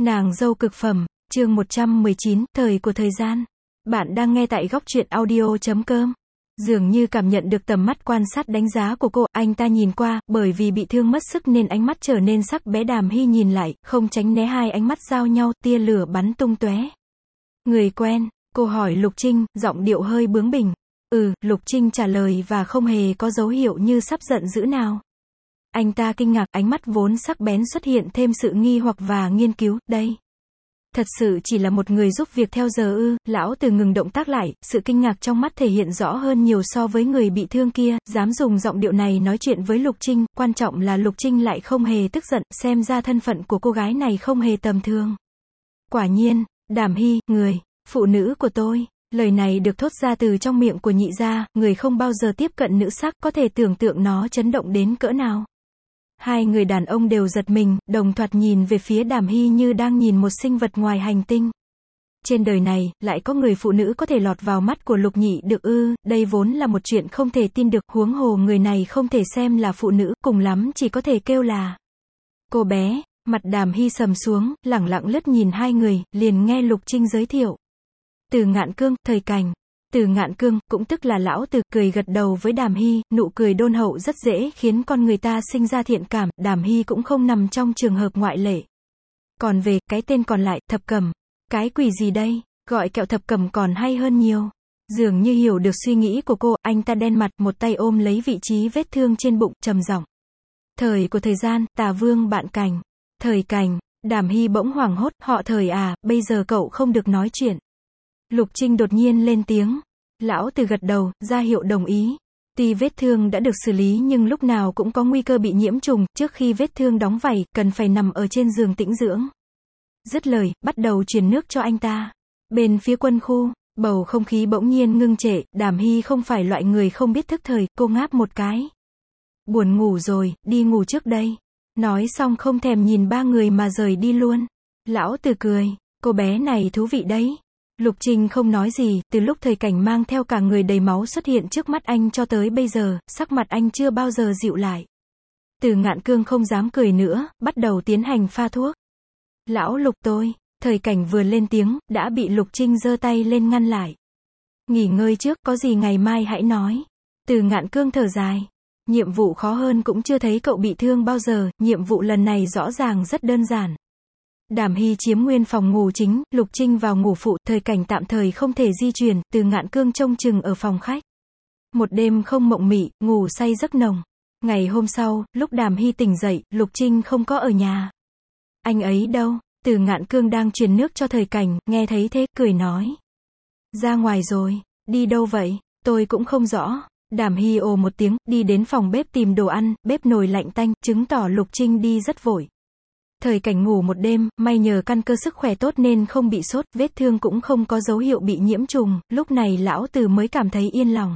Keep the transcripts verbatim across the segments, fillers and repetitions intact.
Nàng dâu cực phẩm, chương một trăm mười chín, thời của thời gian. Bạn đang nghe tại góc truyện audio chấm com. Dường như cảm nhận được tầm mắt quan sát đánh giá của cô, anh ta nhìn qua, bởi vì bị thương mất sức nên ánh mắt trở nên sắc bé. Đàm Hy nhìn lại, không tránh né, hai ánh mắt giao nhau, tia lửa bắn tung tóe. Người quen, cô hỏi Lục Trinh, giọng điệu hơi bướng bỉnh. Ừ, Lục Trinh trả lời và không hề có dấu hiệu như sắp giận dữ nào. Anh ta kinh ngạc, ánh mắt vốn sắc bén xuất hiện thêm sự nghi hoặc và nghiên cứu. Đây thật sự chỉ là một người giúp việc theo giờ ư? Lão Từ ngừng động tác lại, sự kinh ngạc trong mắt thể hiện rõ hơn nhiều so với người bị thương kia, dám dùng giọng điệu này nói chuyện với Lục Trinh, quan trọng là Lục Trinh lại không hề tức giận, xem ra thân phận của cô gái này không hề tầm thường. Quả nhiên, Đàm Hy, người, phụ nữ của tôi. Lời này được thốt ra từ trong miệng của nhị gia, người không bao giờ tiếp cận nữ sắc, có thể tưởng tượng nó chấn động đến cỡ nào. Hai người đàn ông đều giật mình, đồng thoạt nhìn về phía Đàm Hy như đang nhìn một sinh vật ngoài hành tinh. Trên đời này, lại có người phụ nữ có thể lọt vào mắt của Lục Nhị được ư? Đây vốn là một chuyện không thể tin được, huống hồ người này không thể xem là phụ nữ, cùng lắm chỉ có thể kêu là cô bé. Mặt Đàm Hy sầm xuống, lẳng lặng lướt nhìn hai người, liền nghe Lục Trinh giới thiệu. Từ Ngạn Cương, Thời Cảnh. Từ Ngạn Cương, cũng tức là lão Từ, cười gật đầu với Đàm Hy, nụ cười đôn hậu rất dễ khiến con người ta sinh ra thiện cảm, Đàm Hy cũng không nằm trong trường hợp ngoại lệ. Còn về, cái tên còn lại, Thập Cẩm. Cái quỷ gì đây, gọi kẹo Thập Cẩm còn hay hơn nhiều. Dường như hiểu được suy nghĩ của cô, anh ta đen mặt, một tay ôm lấy vị trí vết thương trên bụng, trầm giọng. Thời của thời gian, Tà Vương bạn Cảnh. Thời Cảnh, Đàm Hy bỗng hoảng hốt, họ Thời à, bây giờ cậu không được nói chuyện. Lục Trinh đột nhiên lên tiếng. Lão Từ gật đầu, ra hiệu đồng ý. Tuy vết thương đã được xử lý nhưng lúc nào cũng có nguy cơ bị nhiễm trùng, trước khi vết thương đóng vảy, cần phải nằm ở trên giường tĩnh dưỡng. Dứt lời, bắt đầu truyền nước cho anh ta. Bên phía quân khu, bầu không khí bỗng nhiên ngưng trệ, Đàm Hy không phải loại người không biết thức thời, cô ngáp một cái. Buồn ngủ rồi, đi ngủ trước đây. Nói xong không thèm nhìn ba người mà rời đi luôn. Lão Từ cười, cô bé này thú vị đấy. Lục Trinh không nói gì, từ lúc Thời Cảnh mang theo cả người đầy máu xuất hiện trước mắt anh cho tới bây giờ, sắc mặt anh chưa bao giờ dịu lại. Từ Ngạn Cương không dám cười nữa, bắt đầu tiến hành pha thuốc. Lão Lục tôi, Thời Cảnh vừa lên tiếng, đã bị Lục Trinh giơ tay lên ngăn lại. Nghỉ ngơi trước, có gì ngày mai hãy nói. Từ Ngạn Cương thở dài. Nhiệm vụ khó hơn cũng chưa thấy cậu bị thương bao giờ, nhiệm vụ lần này rõ ràng rất đơn giản. Đàm Hy chiếm nguyên phòng ngủ chính, Lục Trinh vào ngủ phụ, Thời Cảnh tạm thời không thể di chuyển, Từ Ngạn Cương trông chừng ở phòng khách. Một đêm không mộng mị, ngủ say giấc nồng. Ngày hôm sau, lúc Đàm Hy tỉnh dậy, Lục Trinh không có ở nhà. Anh ấy đâu? Từ Ngạn Cương đang truyền nước cho Thời Cảnh, nghe thấy thế, cười nói. Ra ngoài rồi. Đi đâu vậy? Tôi cũng không rõ. Đàm Hy ồ một tiếng, đi đến phòng bếp tìm đồ ăn, bếp nồi lạnh tanh, chứng tỏ Lục Trinh đi rất vội. Thời Cảnh ngủ một đêm, may nhờ căn cơ sức khỏe tốt nên không bị sốt, vết thương cũng không có dấu hiệu bị nhiễm trùng, lúc này lão Từ mới cảm thấy yên lòng.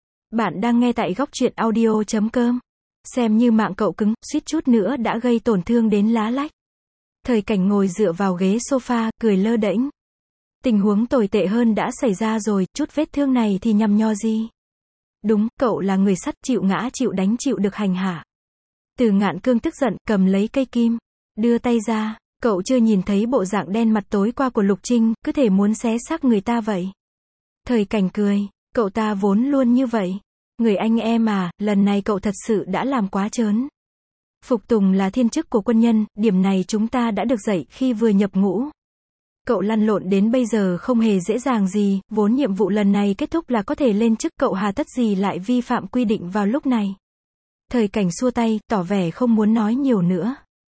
Bạn đang nghe tại góc truyện audio chấm com. Xem như mạng cậu cứng, suýt chút nữa đã gây tổn thương đến lá lách. Thời Cảnh ngồi dựa vào ghế sofa, cười lơ đễnh. Tình huống tồi tệ hơn đã xảy ra rồi, chút vết thương này thì nhằm nho gì. Đúng, cậu là người sắt, chịu ngã chịu đánh chịu được hành hạ. Từ Ngạn Cương tức giận, cầm lấy cây kim. Đưa tay ra, cậu chưa nhìn thấy bộ dạng đen mặt tối qua của Lục Trinh, cứ thể muốn xé xác người ta vậy. Thời Cảnh cười, cậu ta vốn luôn như vậy. Người anh em à, lần này cậu thật sự đã làm quá trớn. Phục tùng là thiên chức của quân nhân, điểm này chúng ta đã được dạy khi vừa nhập ngũ. Cậu lăn lộn đến bây giờ không hề dễ dàng gì, vốn nhiệm vụ lần này kết thúc là có thể lên chức, cậu hà tất gì lại vi phạm quy định vào lúc này. Thời Cảnh xua tay, tỏ vẻ không muốn nói nhiều nữa.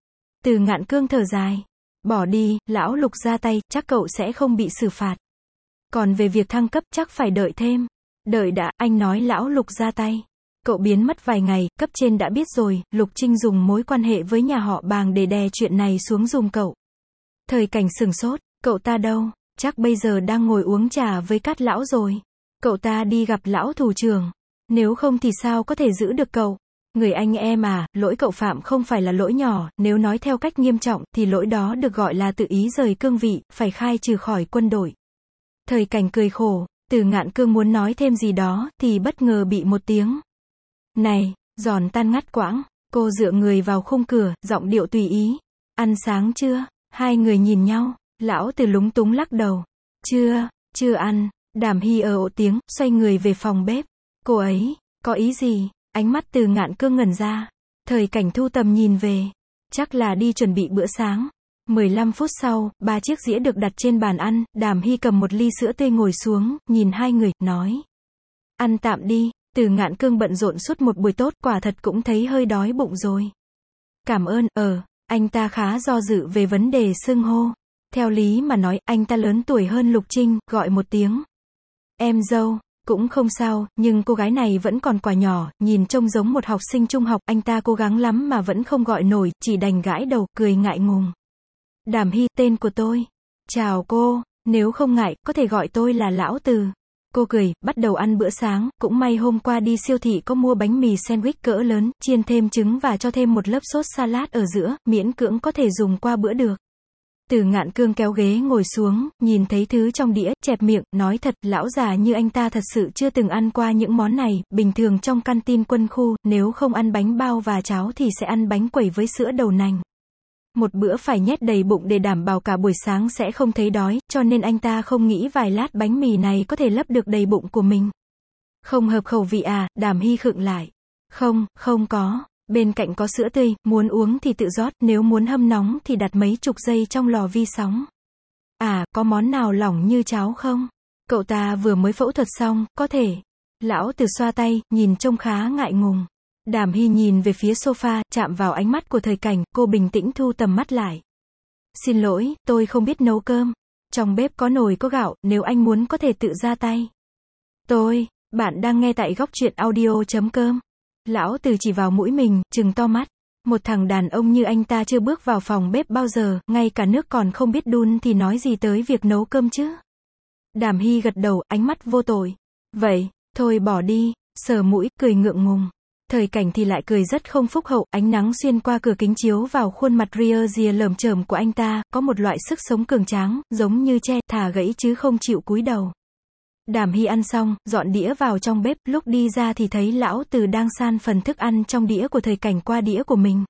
Từ Ngạn Cương thở dài. Bỏ đi, lão Lục ra tay, chắc cậu sẽ không bị xử phạt. Còn về việc thăng cấp chắc phải đợi thêm. Đợi đã, anh nói lão Lục ra tay. Cậu biến mất vài ngày, cấp trên đã biết rồi, Lục Trinh dùng mối quan hệ với nhà họ Bàng để đè chuyện này xuống giùm cậu. Thời Cảnh sừng sốt, cậu ta đâu? Chắc bây giờ đang ngồi uống trà với Cát lão rồi. Cậu ta đi gặp lão thủ trưởng. Nếu không thì sao có thể giữ được cậu? Người anh em à, lỗi cậu phạm không phải là lỗi nhỏ, nếu nói theo cách nghiêm trọng, thì lỗi đó được gọi là tự ý rời cương vị, phải khai trừ khỏi quân đội. Thời Cảnh cười khổ, Từ Ngạn Cương muốn nói thêm gì đó, thì bất ngờ bị một tiếng. Này, giòn tan ngắt quãng, cô dựa người vào khung cửa, giọng điệu tùy ý. Ăn sáng chưa? Hai người nhìn nhau, lão Từ lúng túng lắc đầu. Chưa, chưa ăn. Đàm Hy ờ ộ tiếng, xoay người về phòng bếp. Cô ấy, có ý gì? Ánh mắt Từ Ngạn Cương ngẩn ra. Thời Cảnh thu tầm nhìn về. Chắc là đi chuẩn bị bữa sáng. mười lăm phút sau, ba chiếc dĩa được đặt trên bàn ăn, Đàm Hy cầm một ly sữa tươi ngồi xuống, nhìn hai người, nói. Ăn tạm đi. Từ Ngạn Cương bận rộn suốt một buổi tốt, quả thật cũng thấy hơi đói bụng rồi. Cảm ơn, ờ, anh ta khá do dự về vấn đề xưng hô. Theo lý mà nói, anh ta lớn tuổi hơn Lục Trinh, gọi một tiếng. Em dâu, cũng không sao, nhưng cô gái này vẫn còn quá nhỏ, nhìn trông giống một học sinh trung học, anh ta cố gắng lắm mà vẫn không gọi nổi, chỉ đành gãi đầu, cười ngại ngùng. Đàm Hy, tên của tôi. Chào cô, nếu không ngại, có thể gọi tôi là Lão Từ. Cô cười, bắt đầu ăn bữa sáng, cũng may hôm qua đi siêu thị có mua bánh mì sandwich cỡ lớn, chiên thêm trứng và cho thêm một lớp sốt salad ở giữa, miễn cưỡng có thể dùng qua bữa được. Từ Ngạn Cương kéo ghế ngồi xuống, nhìn thấy thứ trong đĩa, chẹp miệng, nói thật, lão già như anh ta thật sự chưa từng ăn qua những món này, bình thường trong canteen quân khu, nếu không ăn bánh bao và cháo thì sẽ ăn bánh quẩy với sữa đậu nành. Một bữa phải nhét đầy bụng để đảm bảo cả buổi sáng sẽ không thấy đói, cho nên anh ta không nghĩ vài lát bánh mì này có thể lấp được đầy bụng của mình. Không hợp khẩu vị à? Đàm Hy khựng lại. Không, không có. Bên cạnh có sữa tươi, muốn uống thì tự rót, nếu muốn hâm nóng thì đặt mấy chục giây trong lò vi sóng. À, có món nào lỏng như cháo không? Cậu ta vừa mới phẫu thuật xong, có thể. Lão Từ xoa tay, nhìn trông khá ngại ngùng. Đàm Hy nhìn về phía sofa, chạm vào ánh mắt của Thời Cảnh, cô bình tĩnh thu tầm mắt lại. Xin lỗi, tôi không biết nấu cơm. Trong bếp có nồi có gạo, nếu anh muốn có thể tự ra tay. Tôi, bạn đang nghe tại góc truyện audio chấm com. Lão Từ chỉ vào mũi mình, trừng to mắt. Một thằng đàn ông như anh ta chưa bước vào phòng bếp bao giờ, ngay cả nước còn không biết đun thì nói gì tới việc nấu cơm chứ. Đàm Hy gật đầu, ánh mắt vô tội. Vậy, thôi bỏ đi, sờ mũi, cười ngượng ngùng. Thời Cảnh thì lại cười rất không phúc hậu, ánh nắng xuyên qua cửa kính chiếu vào khuôn mặt ria rìa lởm chởm của anh ta, có một loại sức sống cường tráng, giống như tre, thà gãy chứ không chịu cúi đầu. Đàm Hy ăn xong, dọn đĩa vào trong bếp, lúc đi ra thì thấy lão Từ đang san phần thức ăn trong đĩa của Thời Cảnh qua đĩa của mình.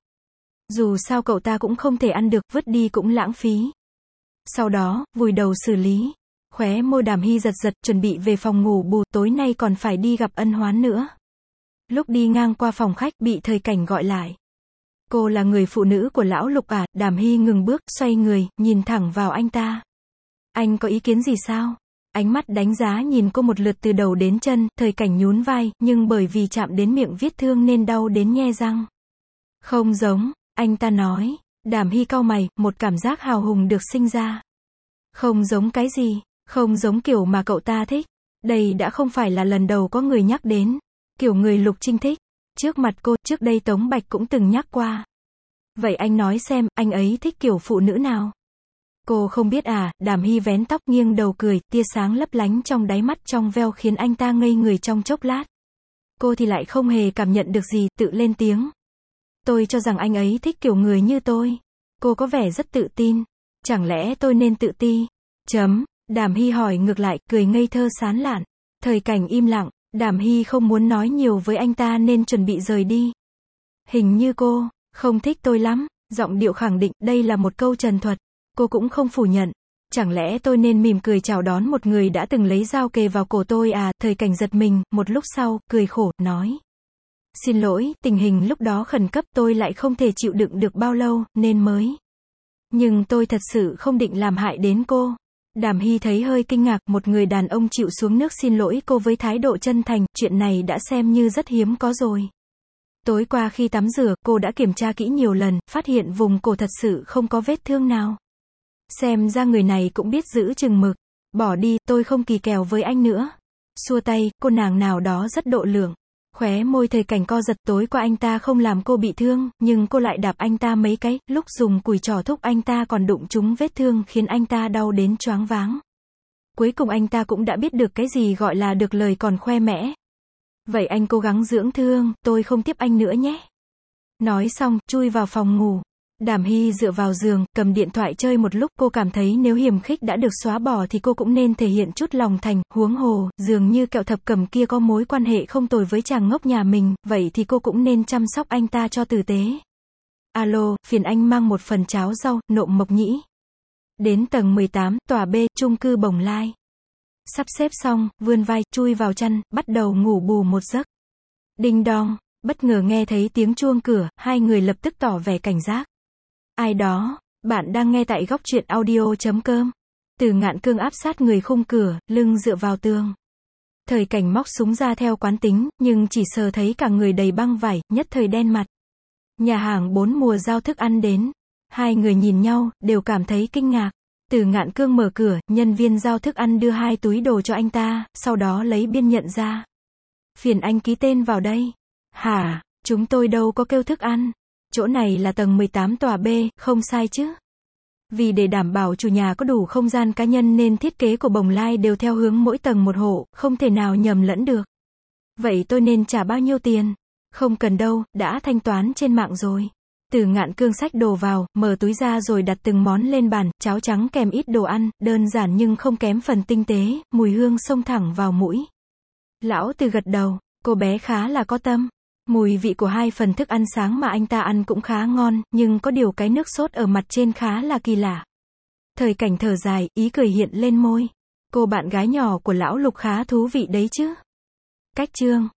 Dù sao cậu ta cũng không thể ăn được, vứt đi cũng lãng phí. Sau đó, vùi đầu xử lý. Khóe môi Đàm Hy giật giật, chuẩn bị về phòng ngủ bù, tối nay còn phải đi gặp ân hoán nữa. Lúc đi ngang qua phòng khách, bị Thời Cảnh gọi lại. Cô là người phụ nữ của lão Lục à? Đàm Hy ngừng bước, xoay người, nhìn thẳng vào anh ta. Anh có ý kiến gì sao? Ánh mắt đánh giá nhìn cô một lượt từ đầu đến chân, Thời Cảnh nhún vai, nhưng bởi vì chạm đến miệng vết thương nên đau đến nhe răng. Không giống, anh ta nói. Đàm Hy cau mày, một cảm giác hào hùng được sinh ra. Không giống cái gì? Không giống kiểu mà cậu ta thích. Đây đã không phải là lần đầu có người nhắc đến. Kiểu người Lục Trinh thích. Trước mặt cô, trước đây Tống Bạch cũng từng nhắc qua. Vậy anh nói xem, anh ấy thích kiểu phụ nữ nào? Cô không biết à? Đàm Hy vén tóc nghiêng đầu cười, tia sáng lấp lánh trong đáy mắt trong veo khiến anh ta ngây người trong chốc lát. Cô thì lại không hề cảm nhận được gì, tự lên tiếng. Tôi cho rằng anh ấy thích kiểu người như tôi. Cô có vẻ rất tự tin. Chẳng lẽ tôi nên tự ti? Chấm. Đàm Hy hỏi ngược lại, cười ngây thơ sán lạn. Thời Cảnh im lặng. Đàm Hy không muốn nói nhiều với anh ta nên chuẩn bị rời đi. Hình như cô không thích tôi lắm. Giọng điệu khẳng định, đây là một câu trần thuật. Cô cũng không phủ nhận. Chẳng lẽ tôi nên mỉm cười chào đón một người đã từng lấy dao kề vào cổ tôi à? Thời Cảnh giật mình, một lúc sau, cười khổ, nói. Xin lỗi, tình hình lúc đó khẩn cấp, tôi lại không thể chịu đựng được bao lâu, nên mới. Nhưng tôi thật sự không định làm hại đến cô. Đàm Hy thấy hơi kinh ngạc, một người đàn ông chịu xuống nước xin lỗi cô với thái độ chân thành, chuyện này đã xem như rất hiếm có rồi. Tối qua khi tắm rửa, cô đã kiểm tra kỹ nhiều lần, phát hiện vùng cổ thật sự không có vết thương nào. Xem ra người này cũng biết giữ chừng mực. Bỏ đi, tôi không kỳ kèo với anh nữa. Xua tay, cô nàng nào đó rất độ lượng. Khóe môi Thời Cảnh co giật, tối qua anh ta không làm cô bị thương, nhưng cô lại đạp anh ta mấy cái, lúc dùng cùi trò thúc anh ta còn đụng trúng vết thương khiến anh ta đau đến choáng váng. Cuối cùng anh ta cũng đã biết được cái gì gọi là được lời còn khoe mẽ. Vậy anh cố gắng dưỡng thương, tôi không tiếp anh nữa nhé. Nói xong, chui vào phòng ngủ. Đàm Hy dựa vào giường, cầm điện thoại chơi một lúc, cô cảm thấy nếu hiềm khích đã được xóa bỏ thì cô cũng nên thể hiện chút lòng thành, huống hồ, dường như kẹo thập cẩm kia có mối quan hệ không tồi với chàng ngốc nhà mình, vậy thì cô cũng nên chăm sóc anh ta cho tử tế. Alo, phiền anh mang một phần cháo rau, nộm mộc nhĩ. Đến tầng mười tám, tòa B, chung cư Bồng Lai. Sắp xếp xong, vươn vai, chui vào chăn, bắt đầu ngủ bù một giấc. Đinh đong, bất ngờ nghe thấy tiếng chuông cửa, hai người lập tức tỏ vẻ cảnh giác. Ai đó? Bạn đang nghe tại góc truyện audio.com. Từ Ngạn Cương áp sát người khung cửa, lưng dựa vào tường. Thời Cảnh móc súng ra theo quán tính, nhưng chỉ sờ thấy cả người đầy băng vải, nhất thời đen mặt. Nhà hàng bốn mùa giao thức ăn đến. Hai người nhìn nhau, đều cảm thấy kinh ngạc. Từ Ngạn Cương mở cửa, nhân viên giao thức ăn đưa hai túi đồ cho anh ta, sau đó lấy biên nhận ra. Phiền anh ký tên vào đây. Hả, chúng tôi đâu có kêu thức ăn. Chỗ này là tầng mười tám tòa B, không sai chứ. Vì để đảm bảo chủ nhà có đủ không gian cá nhân nên thiết kế của Bồng Lai đều theo hướng mỗi tầng một hộ, không thể nào nhầm lẫn được. Vậy tôi nên trả bao nhiêu tiền? Không cần đâu, đã thanh toán trên mạng rồi. Từ Ngạn Cương xách đồ vào, mở túi ra rồi đặt từng món lên bàn, cháo trắng kèm ít đồ ăn, đơn giản nhưng không kém phần tinh tế, mùi hương xông thẳng vào mũi. Lão Từ gật đầu, cô bé khá là có tâm. Mùi vị của hai phần thức ăn sáng mà anh ta ăn cũng khá ngon, nhưng có điều cái nước sốt ở mặt trên khá là kỳ lạ. Thời Cảnh thở dài, ý cười hiện lên môi. Cô bạn gái nhỏ của lão Lục khá thú vị đấy chứ. Cách chương